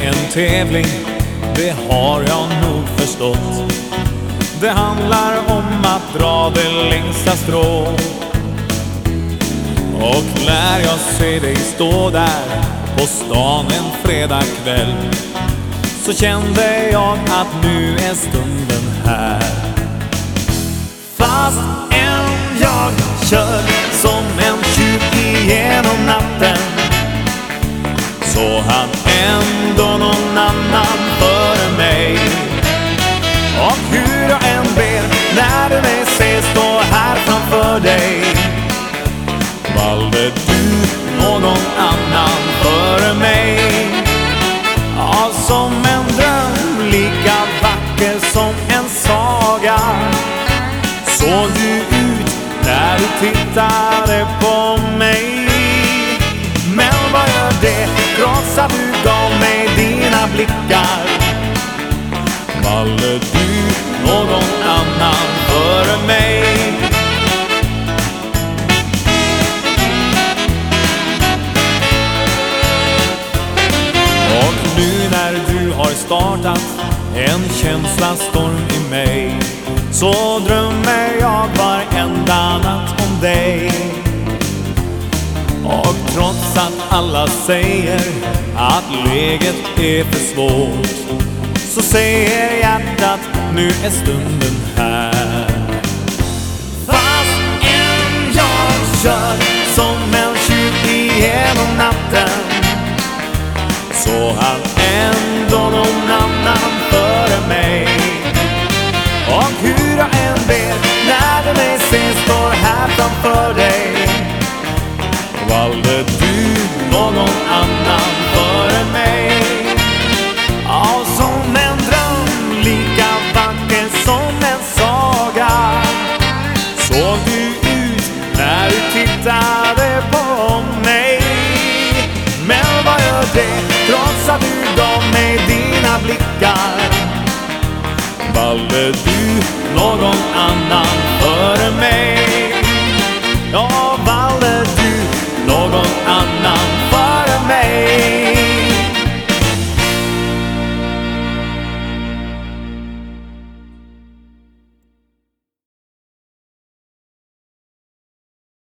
en tävling, det har jag nog förstått. Det handlar om att dra det längsta strå. Och när jag ser dig stå där på stan en fredagkväll, så kände jag att nu är stunden här. Fast än jag kör som en tjuv igenom natten, så han ändå någon annan före mig. Och hur jag än ber när du mig ser stå här framför dig, valde du någon annan före mig. Ja, som en dröm, lika vacker som en saga, såg du ut när du tittade på mig. Men vad gör det, trots att du gav mig dina blickar, valde du någon annan före mig. Och nu när du har startat en känslostorm i mig, så drömmer jag varenda natt om dig. Och trots att alla säger att läget är för svårt, så säger hjärtat, nu är stunden här. Fast än jag kör som en tjuv igenom natten, så han ändå någon annan före mig. Och hur jag än ber när du mig ser står här framför dig, valde du någon annan före mig. Ja, som en dröm, lika vacker som en saga, såg du ut när du tittade på mig. Men vad gör det, trots att du gav mig dina blickar, valde du någon annan före mig. Ja,